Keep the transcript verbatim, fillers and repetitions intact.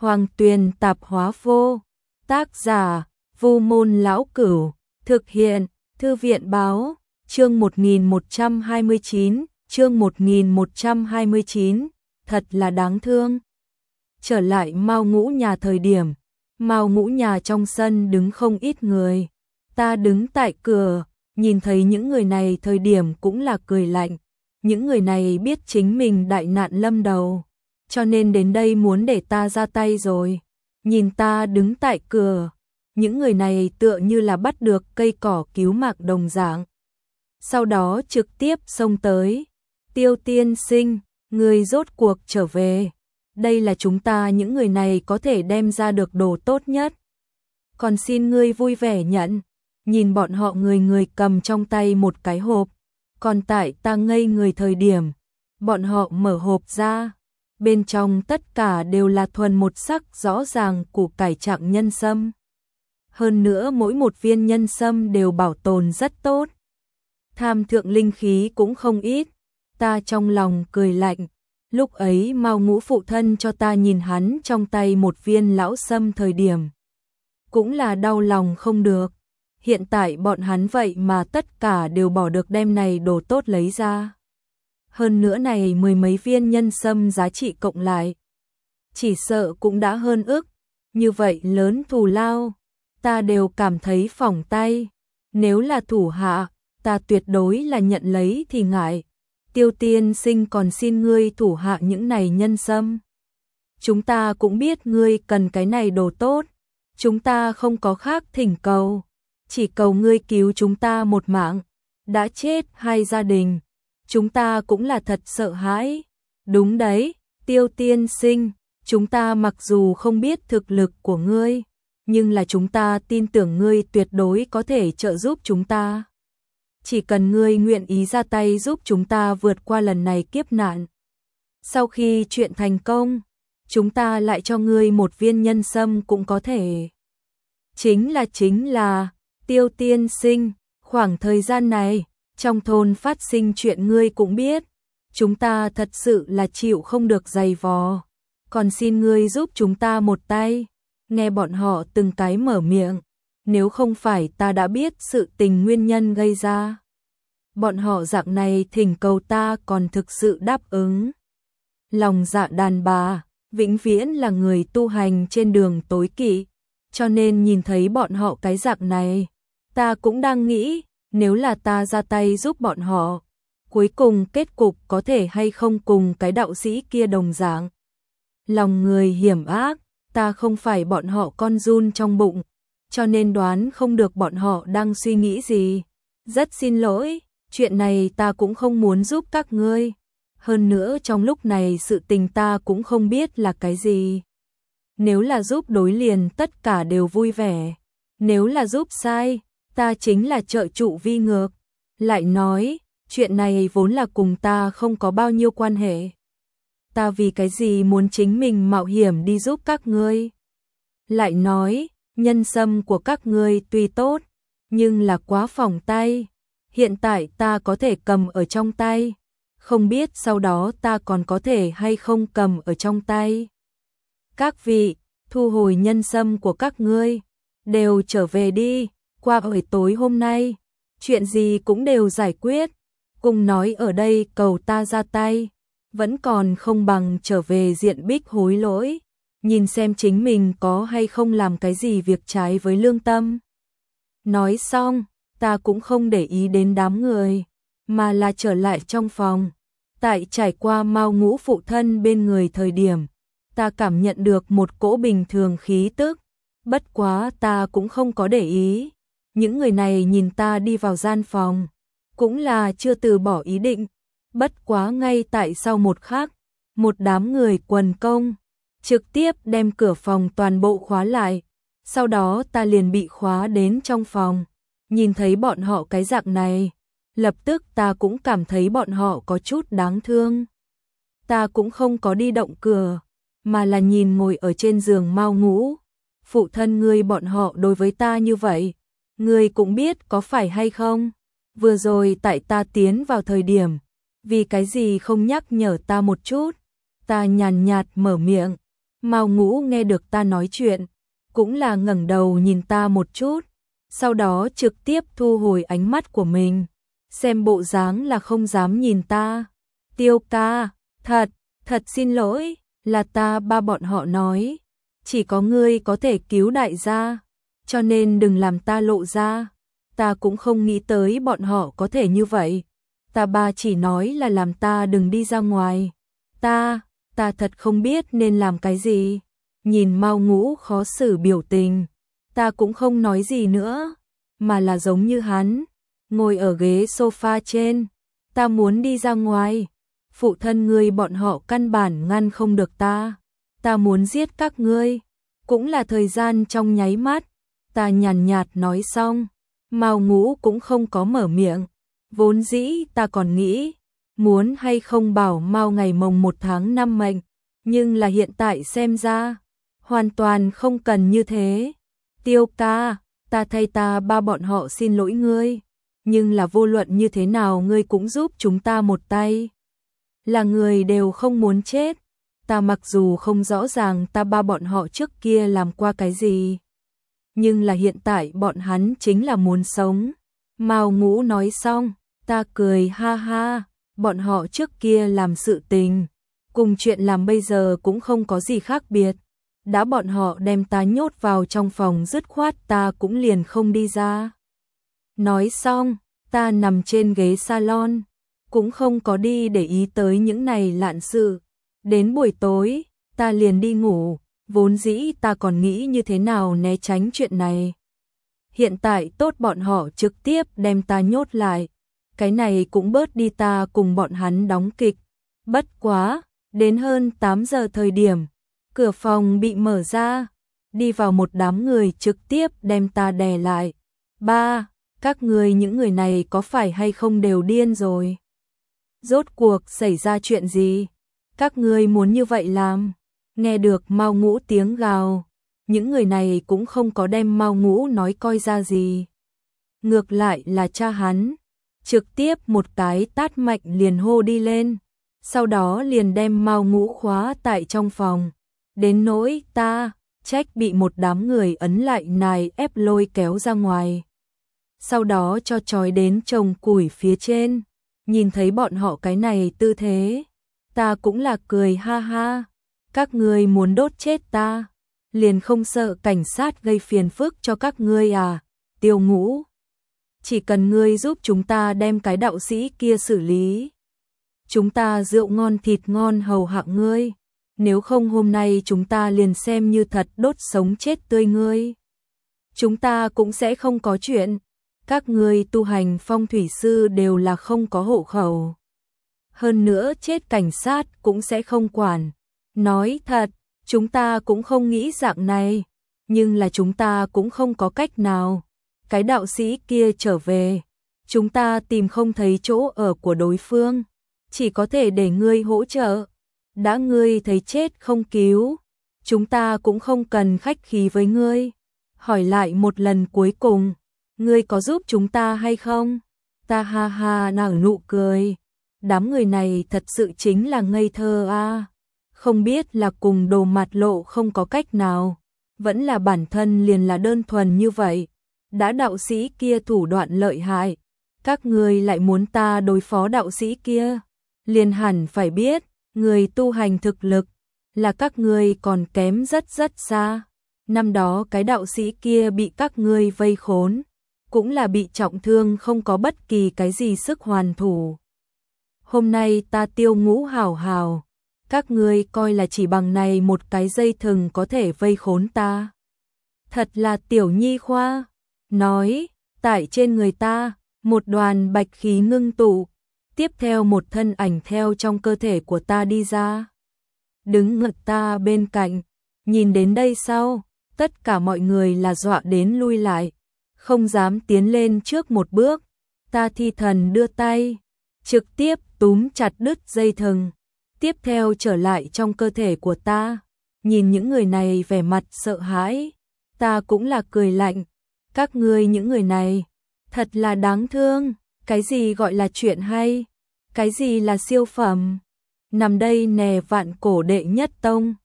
Hoàng Tuyền Tạp Hóa Vô. Tác giả: Vu Môn Lão Cửu. Thực hiện: Thư viện Báo. Chương một nghìn một trăm hai mươi chín, chương một nghìn một trăm hai mươi chín, thật là đáng thương. Trở lại Mao Ngũ nhà thời điểm, Mao Ngũ nhà trong sân đứng không ít người. Ta đứng tại cửa, nhìn thấy những người này thời điểm cũng là cười lạnh. Những người này biết chính mình đại nạn lâm đầu, cho nên đến đây muốn để ta ra tay rồi. Nhìn ta đứng tại cửa, những người này tựa như là bắt được cây cỏ cứu mạng đồng dạng. Sau đó trực tiếp xông tới. Tiêu tiên sinh, người rốt cuộc trở về. Đây là chúng ta những người này có thể đem ra được đồ tốt nhất. Còn xin ngươi vui vẻ nhận. Nhìn bọn họ người người cầm trong tay một cái hộp. Còn tại ta ngây người thời điểm, bọn họ mở hộp ra. Bên trong tất cả đều là thuần một sắc rõ ràng củ cải trạng nhân sâm. Hơn nữa mỗi một viên nhân sâm đều bảo tồn rất tốt. Tham thượng linh khí cũng không ít. Ta trong lòng cười lạnh. Lúc ấy Mao Ngũ phụ thân cho ta nhìn hắn trong tay một viên lão sâm thời điểm, cũng là đau lòng không được. Hiện tại bọn hắn vậy mà tất cả đều bỏ được đem này đồ tốt lấy ra. Hơn nữa này mười mấy viên nhân sâm giá trị cộng lại, chỉ sợ cũng đã hơn ức. Như vậy lớn thù lao, ta đều cảm thấy phỏng tay. Nếu là thủ hạ, ta tuyệt đối là nhận lấy thì ngại. Tiêu tiên sinh còn xin ngươi thủ hạ những này nhân sâm. Chúng ta cũng biết ngươi cần cái này đồ tốt. Chúng ta không có khác thỉnh cầu. Chỉ cầu ngươi cứu chúng ta một mạng. Đã chết hai gia đình. Chúng ta cũng là thật sợ hãi. Đúng đấy, tiêu tiên sinh. Chúng ta mặc dù không biết thực lực của ngươi, nhưng là chúng ta tin tưởng ngươi tuyệt đối có thể trợ giúp chúng ta. Chỉ cần ngươi nguyện ý ra tay giúp chúng ta vượt qua lần này kiếp nạn. Sau khi chuyện thành công, chúng ta lại cho ngươi một viên nhân sâm cũng có thể. Chính là chính là, tiêu tiên sinh, khoảng thời gian này, trong thôn phát sinh chuyện ngươi cũng biết. Chúng ta thật sự là chịu không được dày vò. Còn xin ngươi giúp chúng ta một tay. Nghe bọn họ từng cái mở miệng. Nếu không phải ta đã biết sự tình nguyên nhân gây ra, bọn họ dạng này thỉnh cầu ta còn thực sự đáp ứng. Lòng dạ đàn bà, vĩnh viễn là người tu hành trên đường tối kỵ. Cho nên nhìn thấy bọn họ cái dạng này, ta cũng đang nghĩ, nếu là ta ra tay giúp bọn họ, cuối cùng kết cục có thể hay không cùng cái đạo sĩ kia đồng dạng. Lòng người hiểm ác, ta không phải bọn họ con giun trong bụng, cho nên đoán không được bọn họ đang suy nghĩ gì. Rất xin lỗi, chuyện này ta cũng không muốn giúp các ngươi. Hơn nữa trong lúc này sự tình ta cũng không biết là cái gì. Nếu là giúp đối liền tất cả đều vui vẻ. Nếu là giúp sai, ta chính là trợ trụ vi ngược. Lại nói, chuyện này vốn là cùng ta không có bao nhiêu quan hệ. Ta vì cái gì muốn chính mình mạo hiểm đi giúp các ngươi? Lại nói, nhân sâm của các ngươi tuy tốt, nhưng là quá phỏng tay. Hiện tại ta có thể cầm ở trong tay, không biết sau đó ta còn có thể hay không cầm ở trong tay. Các vị, thu hồi nhân sâm của các ngươi, đều trở về đi. Qua buổi tối hôm nay, chuyện gì cũng đều giải quyết. Cùng nói ở đây cầu ta ra tay, vẫn còn không bằng trở về diện bích hối lỗi, nhìn xem chính mình có hay không làm cái gì việc trái với lương tâm. Nói xong, ta cũng không để ý đến đám người, mà là trở lại trong phòng. Tại trải qua Mao Ngũ phụ thân bên người thời điểm, ta cảm nhận được một cỗ bình thường khí tức. Bất quá ta cũng không có để ý. Những người này nhìn ta đi vào gian phòng, cũng là chưa từ bỏ ý định. Bất quá ngay tại sau một khắc, một đám người quần công trực tiếp đem cửa phòng toàn bộ khóa lại. Sau đó ta liền bị khóa đến trong phòng. Nhìn thấy bọn họ cái dạng này, lập tức ta cũng cảm thấy bọn họ có chút đáng thương. Ta cũng không có đi động cửa, mà là nhìn ngồi ở trên giường Mao Ngũ. Phụ thân ngươi bọn họ đối với ta như vậy, ngươi cũng biết có phải hay không? Vừa rồi tại ta tiến vào thời điểm, vì cái gì không nhắc nhở ta một chút? Ta nhàn nhạt mở miệng, Mao Ngũ nghe được ta nói chuyện, cũng là ngẩng đầu nhìn ta một chút, sau đó trực tiếp thu hồi ánh mắt của mình, xem bộ dáng là không dám nhìn ta. Tiêu ca, thật, thật xin lỗi, là ta ba bọn họ nói, chỉ có ngươi có thể cứu đại gia, cho nên đừng làm ta lộ ra. Ta cũng không nghĩ tới bọn họ có thể như vậy. Ta ba chỉ nói là làm ta đừng đi ra ngoài. Ta, ta thật không biết nên làm cái gì. Nhìn Mao Ngũ khó xử biểu tình, ta cũng không nói gì nữa, mà là giống như hắn, ngồi ở ghế sofa trên. Ta muốn đi ra ngoài, phụ thân ngươi bọn họ căn bản ngăn không được ta. Ta muốn giết các ngươi, cũng là thời gian trong nháy mắt. Ta nhàn nhạt nói xong, Mao Ngũ cũng không có mở miệng. Vốn dĩ ta còn nghĩ, muốn hay không bảo Mao ngày mồng một tháng năm mệnh, nhưng là hiện tại xem ra, hoàn toàn không cần như thế. Tiêu ca, ta thay ta ba bọn họ xin lỗi ngươi, nhưng là vô luận như thế nào ngươi cũng giúp chúng ta một tay. Là người đều không muốn chết, ta mặc dù không rõ ràng ta ba bọn họ trước kia làm qua cái gì, nhưng là hiện tại bọn hắn chính là muốn sống. Mao Ngũ nói xong, ta cười ha ha, bọn họ trước kia làm sự tình, cùng chuyện làm bây giờ cũng không có gì khác biệt. Đã bọn họ đem ta nhốt vào trong phòng dứt khoát ta cũng liền không đi ra. Nói xong, ta nằm trên ghế salon, cũng không có đi để ý tới những này lạn sự. Đến buổi tối, ta liền đi ngủ, vốn dĩ ta còn nghĩ như thế nào né tránh chuyện này. Hiện tại tốt bọn họ trực tiếp đem ta nhốt lại, cái này cũng bớt đi ta cùng bọn hắn đóng kịch. Bất quá, đến hơn tám giờ thời điểm, cửa phòng bị mở ra, đi vào một đám người trực tiếp đem ta đè lại. Ba, các người những người này có phải hay không đều điên rồi? Rốt cuộc xảy ra chuyện gì? Các ngươi muốn như vậy làm? Nghe được Mao Ngũ tiếng gào, những người này cũng không có đem Mao Ngũ nói coi ra gì. Ngược lại là cha hắn, trực tiếp một cái tát mạnh liền hô đi lên, sau đó liền đem Mao Ngũ khóa tại trong phòng. Đến nỗi ta, trách bị một đám người ấn lại nài ép lôi kéo ra ngoài. Sau đó cho trói đến chồng củi phía trên, nhìn thấy bọn họ cái này tư thế, ta cũng là cười ha ha, các ngươi muốn đốt chết ta, liền không sợ cảnh sát gây phiền phức cho các ngươi à? Tiêu Ngũ, chỉ cần ngươi giúp chúng ta đem cái đạo sĩ kia xử lý, chúng ta rượu ngon thịt ngon hầu hạ ngươi, nếu không hôm nay chúng ta liền xem như thật đốt sống chết tươi ngươi. Chúng ta cũng sẽ không có chuyện, các ngươi tu hành phong thủy sư đều là không có hộ khẩu. Hơn nữa chết cảnh sát cũng sẽ không quản. Nói thật, chúng ta cũng không nghĩ dạng này, nhưng là chúng ta cũng không có cách nào. Cái đạo sĩ kia trở về, chúng ta tìm không thấy chỗ ở của đối phương, chỉ có thể để ngươi hỗ trợ. Đã ngươi thấy chết không cứu, chúng ta cũng không cần khách khí với ngươi. Hỏi lại một lần cuối cùng, ngươi có giúp chúng ta hay không? Ta ha ha nở nụ cười. Đám người này thật sự chính là ngây thơ a, à. Không biết là cùng Đồ Mặt Lộ không có cách nào, vẫn là bản thân liền là đơn thuần như vậy. Đã đạo sĩ kia thủ đoạn lợi hại, các ngươi lại muốn ta đối phó đạo sĩ kia, liền hẳn phải biết, người tu hành thực lực là các ngươi còn kém rất rất xa. Năm đó cái đạo sĩ kia bị các ngươi vây khốn, cũng là bị trọng thương không có bất kỳ cái gì sức hoàn thủ. Hôm nay ta Tiêu Ngũ hảo hảo, các ngươi coi là chỉ bằng này một cái dây thừng có thể vây khốn ta. Thật là tiểu nhi khoa. Nói, tại trên người ta, một đoàn bạch khí ngưng tụ, tiếp theo một thân ảnh theo trong cơ thể của ta đi ra. Đứng ngật ta bên cạnh, nhìn đến đây sau, tất cả mọi người là dọa đến lui lại, không dám tiến lên trước một bước. Ta thi thần đưa tay, trực tiếp túm chặt đứt dây thừng, tiếp theo trở lại trong cơ thể của ta. Nhìn những người này vẻ mặt sợ hãi, ta cũng là cười lạnh. Các ngươi những người này, thật là đáng thương, cái gì gọi là chuyện hay, cái gì là siêu phẩm. Nằm đây nè vạn cổ đệ nhất tông,